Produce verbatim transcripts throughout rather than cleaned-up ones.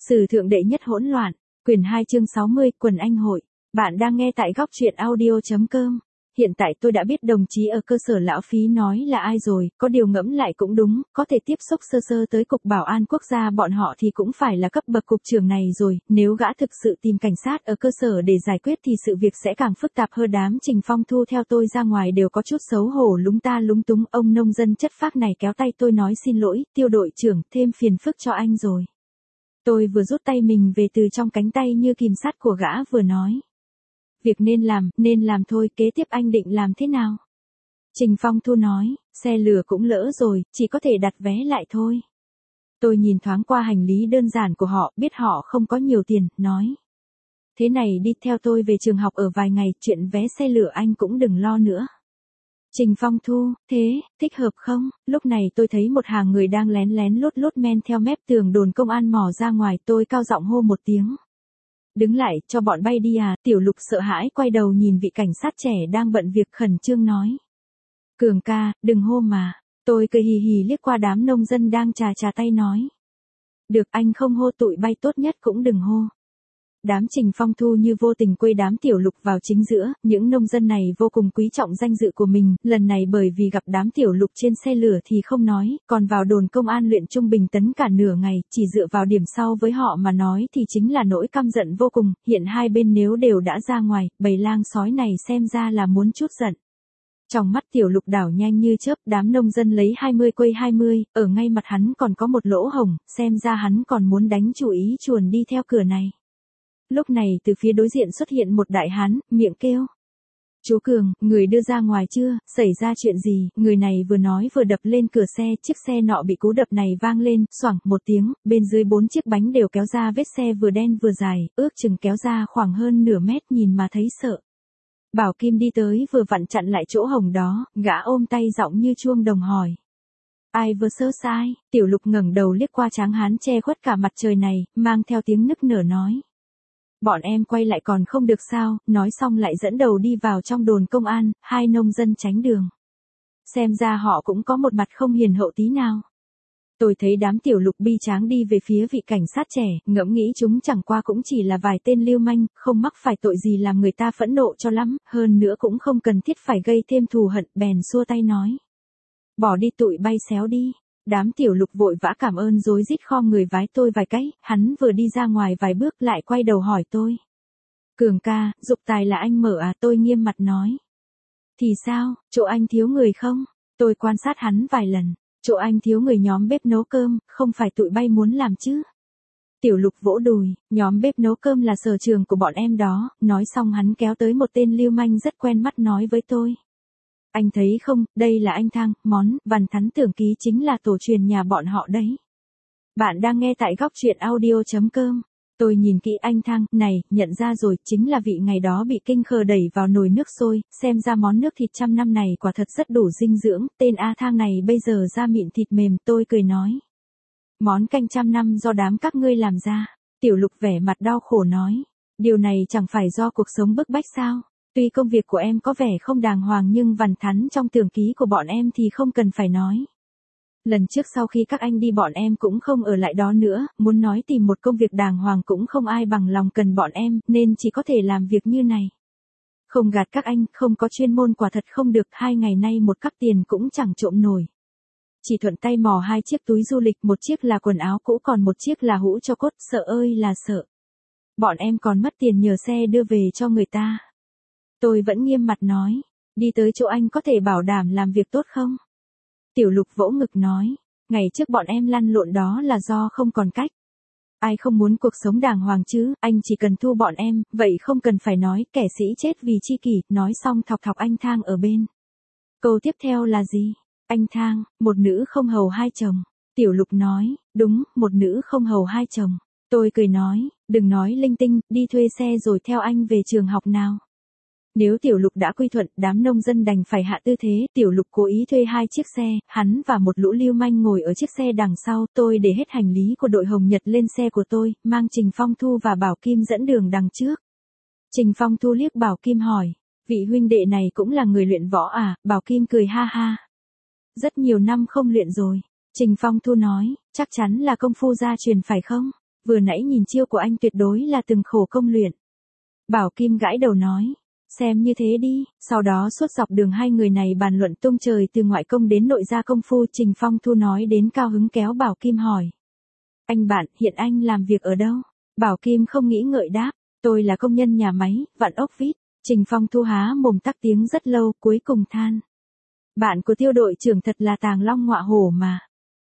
Sử thượng đệ nhất hỗn loạn, quyển hai chương sáu mươi, quần anh hội. Bạn đang nghe tại góc truyện audio.com. Hiện tại tôi đã biết đồng chí ở cơ sở lão phí nói là ai rồi, có điều ngẫm lại cũng đúng, có thể tiếp xúc sơ sơ tới cục bảo an quốc gia bọn họ thì cũng phải là cấp bậc cục trưởng này rồi, nếu gã thực sự tìm cảnh sát ở cơ sở để giải quyết thì sự việc sẽ càng phức tạp hơn. Đám Trình Phong Thu theo tôi ra ngoài đều có chút xấu hổ lúng ta lúng túng, ông nông dân chất phác này kéo tay tôi nói xin lỗi, Tiêu đội trưởng, thêm phiền phức cho anh rồi. Tôi vừa rút tay mình về từ trong cánh tay như kìm sắt của gã vừa nói. Việc nên làm, nên làm thôi, kế tiếp anh định làm thế nào? Trình Phong Thu nói, xe lửa cũng lỡ rồi, chỉ có thể đặt vé lại thôi. Tôi nhìn thoáng qua hành lý đơn giản của họ, biết họ không có nhiều tiền, nói. Thế này đi theo tôi về trường học ở vài ngày, chuyện vé xe lửa anh cũng đừng lo nữa. Trình Phong Thu, thế, thích hợp không? Lúc này tôi thấy một hàng người đang lén lén lút lút men theo mép tường đồn công an mò ra ngoài, tôi cao giọng hô một tiếng. Đứng lại, cho bọn bay đi à, Tiểu Lục sợ hãi quay đầu nhìn vị cảnh sát trẻ đang bận việc khẩn trương nói. Cường ca, đừng hô mà, tôi cười hì hì liếc qua đám nông dân đang chà chà tay nói. Được, anh không hô tụi bay tốt nhất cũng đừng hô. Đám Trình Phong Thu như vô tình quây đám Tiểu Lục vào chính giữa, những nông dân này vô cùng quý trọng danh dự của mình, lần này bởi vì gặp đám Tiểu Lục trên xe lửa thì không nói, còn vào đồn công an luyện trung bình tấn cả nửa ngày, chỉ dựa vào điểm sau với họ mà nói thì chính là nỗi căm giận vô cùng, hiện hai bên nếu đều đã ra ngoài, bầy lang sói này xem ra là muốn chút giận. Trong mắt Tiểu Lục đảo nhanh như chớp, đám nông dân lấy hai mươi quây hai mươi, ở ngay mặt hắn còn có một lỗ hổng, xem ra hắn còn muốn đánh chủ ý chuồn đi theo cửa này. Lúc này từ phía đối diện xuất hiện một đại hán, miệng kêu. Chú Cường, người đưa ra ngoài chưa, xảy ra chuyện gì, người này vừa nói vừa đập lên cửa xe, chiếc xe nọ bị cú đập này vang lên, xoảng một tiếng, bên dưới bốn chiếc bánh đều kéo ra vết xe vừa đen vừa dài, ước chừng kéo ra khoảng hơn nửa mét, nhìn mà thấy sợ. Bảo Kim đi tới vừa vặn chặn lại chỗ hổng đó, gã ôm tay giọng như chuông đồng hỏi. Ai vừa sơ sai, Tiểu Lục ngẩng đầu liếc qua tráng hán che khuất cả mặt trời này, mang theo tiếng nức nở nói. Bọn em quay lại còn không được sao, nói xong lại dẫn đầu đi vào trong đồn công an, hai nông dân tránh đường. Xem ra họ cũng có một mặt không hiền hậu tí nào. Tôi thấy đám Tiểu Lục bi tráng đi về phía vị cảnh sát trẻ, ngẫm nghĩ chúng chẳng qua cũng chỉ là vài tên lưu manh, không mắc phải tội gì làm người ta phẫn nộ cho lắm, hơn nữa cũng không cần thiết phải gây thêm thù hận, bèn xua tay nói. Bỏ đi tụi bay xéo đi. Đám Tiểu Lục vội vã cảm ơn rối rít khom người vái tôi vài cái, hắn vừa đi ra ngoài vài bước lại quay đầu hỏi tôi. Cường ca, dục tài là anh mở à, tôi nghiêm mặt nói. Thì sao, chỗ anh thiếu người không? Tôi quan sát hắn vài lần, chỗ anh thiếu người nhóm bếp nấu cơm, không phải tụi bay muốn làm chứ? Tiểu Lục vỗ đùi, nhóm bếp nấu cơm là sở trường của bọn em đó, nói xong hắn kéo tới một tên lưu manh rất quen mắt nói với tôi. Anh thấy không, đây là anh Thang, món, Văn Thắn Tưởng Ký chính là tổ truyền nhà bọn họ đấy. Bạn đang nghe tại góc truyện audio.com. Tôi nhìn kỹ anh Thang, này, nhận ra rồi, chính là vị ngày đó bị kinh khờ đẩy vào nồi nước sôi, xem ra món nước thịt trăm năm này quả thật rất đủ dinh dưỡng, tên A Thang này bây giờ da mịn thịt mềm, tôi cười nói. Món canh trăm năm do đám các ngươi làm ra, Tiểu Lục vẻ mặt đau khổ nói. Điều này chẳng phải do cuộc sống bức bách sao? Tuy công việc của em có vẻ không đàng hoàng nhưng Văn Thắn trong tưởng ký của bọn em thì không cần phải nói. Lần trước sau khi các anh đi bọn em cũng không ở lại đó nữa, muốn nói tìm một công việc đàng hoàng cũng không ai bằng lòng cần bọn em, nên chỉ có thể làm việc như này. Không gạt các anh, không có chuyên môn quả thật không được, hai ngày nay một cắp tiền cũng chẳng trộm nổi. Chỉ thuận tay mò hai chiếc túi du lịch, một chiếc là quần áo cũ còn một chiếc là hũ cho cốt, sợ ơi là sợ. Bọn em còn mất tiền nhờ xe đưa về cho người ta. Tôi vẫn nghiêm mặt nói, đi tới chỗ anh có thể bảo đảm làm việc tốt không? Tiểu Lục vỗ ngực nói, ngày trước bọn em lăn lộn đó là do không còn cách. Ai không muốn cuộc sống đàng hoàng chứ, anh chỉ cần thu bọn em, vậy không cần phải nói, kẻ sĩ chết vì chi kỷ, nói xong thọc thọc anh Thang ở bên. Câu tiếp theo là gì? Anh Thang, một nữ không hầu hai chồng. Tiểu Lục nói, đúng, một nữ không hầu hai chồng. Tôi cười nói, đừng nói linh tinh, đi thuê xe rồi theo anh về trường học nào. Nếu Tiểu Lục đã quy thuận, đám nông dân đành phải hạ tư thế, Tiểu Lục cố ý thuê hai chiếc xe, hắn và một lũ lưu manh ngồi ở chiếc xe đằng sau, tôi để hết hành lý của đội Hồng Nhật lên xe của tôi, mang Trình Phong Thu và Bảo Kim dẫn đường đằng trước. Trình Phong Thu liếc Bảo Kim hỏi, vị huynh đệ này cũng là người luyện võ à, Bảo Kim cười ha ha. Rất nhiều năm không luyện rồi, Trình Phong Thu nói, chắc chắn là công phu gia truyền phải không? Vừa nãy nhìn chiêu của anh tuyệt đối là từng khổ công luyện. Bảo Kim gãi đầu nói. Xem như thế đi, sau đó suốt dọc đường hai người này bàn luận tung trời từ ngoại công đến nội gia công phu. Trình Phong Thu nói đến cao hứng kéo Bảo Kim hỏi. Anh bạn, hiện anh làm việc ở đâu? Bảo Kim không nghĩ ngợi đáp. Tôi là công nhân nhà máy, vạn ốc vít. Trình Phong Thu há mồm tắc tiếng rất lâu, cuối cùng than. Bạn của Tiêu đội trưởng thật là tàng long ngọa hổ mà.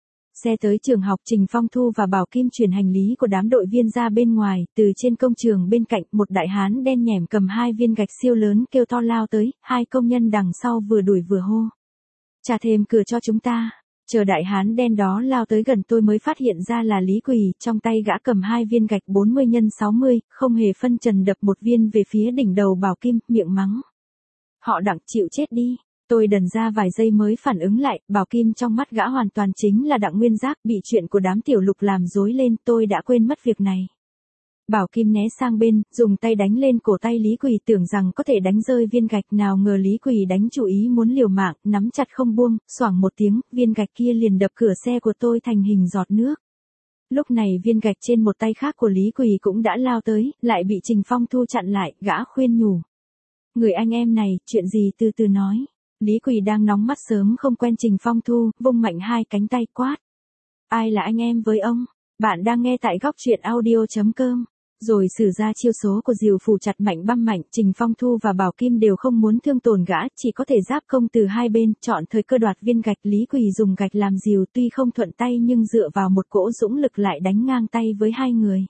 Xe tới trường học, Trình Phong Thu và Bảo Kim chuyển hành lý của đám đội viên ra bên ngoài. Từ trên công trường bên cạnh, một đại hán đen nhẻm cầm hai viên gạch siêu lớn kêu to lao tới. Hai công nhân đằng sau vừa đuổi vừa hô. Trả thêm cửa cho chúng ta. Chờ đại hán đen đó lao tới gần tôi mới phát hiện ra là Lý Quỳ. Trong tay gã cầm hai viên gạch bốn mươi nhân sáu mươi, không hề phân trần đập một viên về phía đỉnh đầu Bảo Kim, miệng mắng. Họ đặng chịu chết đi. Tôi đần ra vài giây mới phản ứng lại. Bảo Kim trong mắt gã hoàn toàn chính là Đặng Nguyên Giác. Bị chuyện của đám tiểu lục làm rối lên, tôi đã quên mất việc này. Bảo Kim né sang bên, dùng tay đánh lên cổ tay Lý Quỳ, tưởng rằng có thể đánh rơi viên gạch. Nào ngờ Lý Quỳ đánh chủ ý muốn liều mạng, nắm chặt không buông, xoảng một tiếng, viên gạch kia liền đập cửa xe của tôi thành hình giọt nước. Lúc này viên gạch trên một tay khác của Lý Quỳ cũng đã lao tới, lại bị Trình Phong Thu chặn lại. Gã khuyên nhủ. Người anh em này, chuyện gì từ từ nói. Lý Quỳ đang nóng mắt sớm không quen Trình Phong Thu, vung mạnh hai cánh tay quát. Ai là anh em với ông? Bạn đang nghe tại góc truyện audio chấm com. Rồi sử ra chiêu số của diều phù chặt mạnh băm mạnh. Trình Phong Thu và Bảo Kim đều không muốn thương tổn gã, chỉ có thể giáp công từ hai bên, chọn thời cơ đoạt viên gạch. Lý Quỳ dùng gạch làm diều, tuy không thuận tay nhưng dựa vào một cỗ dũng lực lại đánh ngang tay với hai người.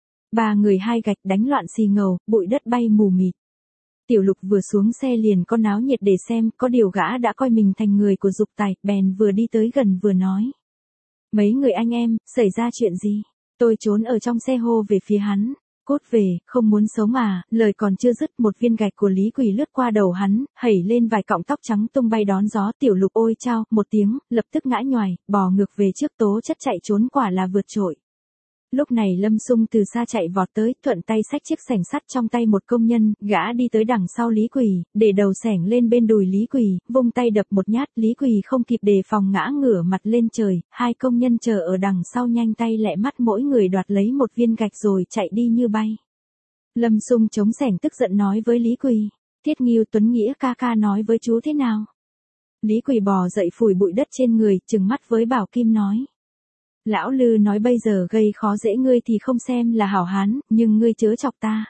Ba người hai gạch đánh loạn xì ngầu, bụi đất bay mù mịt. Tiểu Lục vừa xuống xe liền có náo nhiệt để xem, có điều gã đã coi mình thành người của Dục Tài, bèn vừa đi tới gần vừa nói. Mấy người anh em, xảy ra chuyện gì? Tôi trốn ở trong xe hô về phía hắn. Cốt về, không muốn sống à? Lời còn chưa dứt, một viên gạch của Lý Quỳ lướt qua đầu hắn, hẩy lên vài cọng tóc trắng tung bay đón gió. Tiểu Lục ôi chao, một tiếng, lập tức ngã nhoài, bò ngược về trước, tố chất chạy trốn quả là vượt trội. Lúc này Lâm Sung từ xa chạy vọt tới, thuận tay xách chiếc xẻng sắt trong tay một công nhân. Gã đi tới đằng sau Lý Quỳ, để đầu xẻng lên bên đùi Lý Quỳ, vung tay đập một nhát. Lý Quỳ không kịp đề phòng ngã ngửa mặt lên trời. Hai công nhân chờ ở đằng sau nhanh tay lẹ mắt mỗi người đoạt lấy một viên gạch rồi chạy đi như bay. Lâm Sung chống xẻng tức giận nói với Lý Quỳ. Thiết Nghiêu Tuấn Nghĩa ca ca nói với chú thế nào? Lý Quỳ bò dậy phủi bụi đất trên người, trừng mắt với Bảo Kim nói. Lão Lư nói bây giờ gây khó dễ ngươi thì không xem là hảo hán, nhưng ngươi chớ chọc ta.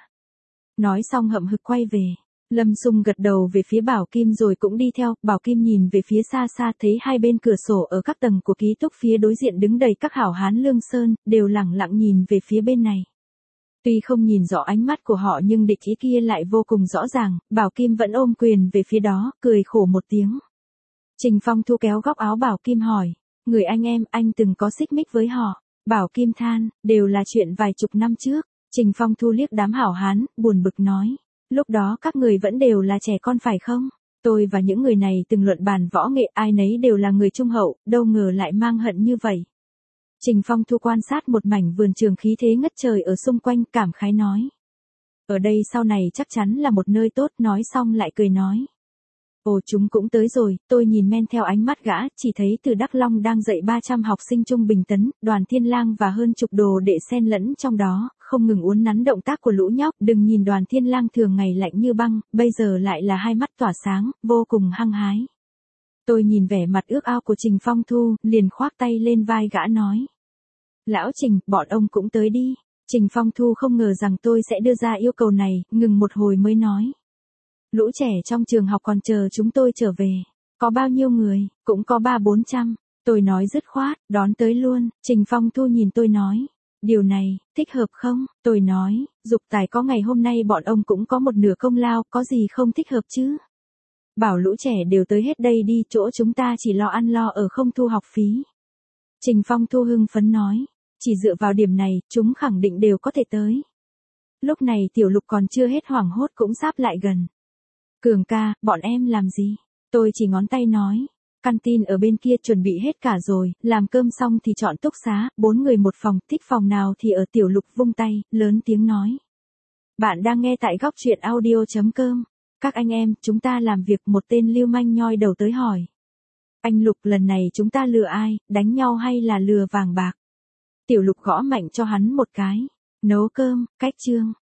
Nói xong hậm hực quay về. Lâm Sung gật đầu về phía Bảo Kim rồi cũng đi theo. Bảo Kim nhìn về phía xa xa thấy hai bên cửa sổ ở các tầng của ký túc phía đối diện đứng đầy các hảo hán Lương Sơn, đều lẳng lặng nhìn về phía bên này. Tuy không nhìn rõ ánh mắt của họ nhưng địch ý kia lại vô cùng rõ ràng. Bảo Kim vẫn ôm quyền về phía đó, cười khổ một tiếng. Trình Phong Thu kéo góc áo Bảo Kim hỏi. Người anh em, anh từng có xích mích với họ. Bảo Kim than, đều là chuyện vài chục năm trước. Trình Phong Thu liếc đám hảo hán, buồn bực nói. Lúc đó các người vẫn đều là trẻ con phải không? Tôi và những người này từng luận bàn võ nghệ, ai nấy đều là người trung hậu, đâu ngờ lại mang hận như vậy. Trình Phong Thu quan sát một mảnh vườn trường khí thế ngất trời ở xung quanh, cảm khái nói. Ở đây sau này chắc chắn là một nơi tốt, nói xong lại cười nói. Ồ chúng cũng tới rồi, tôi nhìn men theo ánh mắt gã, chỉ thấy từ Đắk Long đang dạy ba trăm học sinh trung bình tấn, Đoàn Thiên Lang và hơn chục đồ đệ xen lẫn trong đó, không ngừng uốn nắn động tác của lũ nhóc. Đừng nhìn Đoàn Thiên Lang thường ngày lạnh như băng, bây giờ lại là hai mắt tỏa sáng, vô cùng hăng hái. Tôi nhìn vẻ mặt ước ao của Trình Phong Thu, liền khoác tay lên vai gã nói. Lão Trình, bọn ông cũng tới đi. Trình Phong Thu không ngờ rằng tôi sẽ đưa ra yêu cầu này, ngừng một hồi mới nói. Lũ trẻ trong trường học còn chờ chúng tôi trở về. Có bao nhiêu người, cũng có ba bốn trăm. Tôi nói dứt khoát, đón tới luôn. Trình Phong Thu nhìn tôi nói. Điều này, thích hợp không? Tôi nói, Dục Tài có ngày hôm nay bọn ông cũng có một nửa công lao, có gì không thích hợp chứ? Bảo lũ trẻ đều tới hết đây đi, chỗ chúng ta chỉ lo ăn lo ở không thu học phí. Trình Phong Thu hưng phấn nói. Chỉ dựa vào điểm này, chúng khẳng định đều có thể tới. Lúc này Tiểu Lục còn chưa hết hoảng hốt cũng sáp lại gần. Cường ca, bọn em làm gì? Tôi chỉ ngón tay nói. Căn tin ở bên kia chuẩn bị hết cả rồi, làm cơm xong thì chọn túc xá, bốn người một phòng, thích phòng nào thì ở. Tiểu Lục vung tay, lớn tiếng nói. Bạn đang nghe tại góc truyện audio chấm com. Các anh em, chúng ta làm việc. Một tên lưu manh nhoi đầu tới hỏi. Anh Lục, lần này chúng ta lừa ai, đánh nhau hay là lừa vàng bạc? Tiểu Lục gõ mạnh cho hắn một cái. Nấu cơm, cách chương.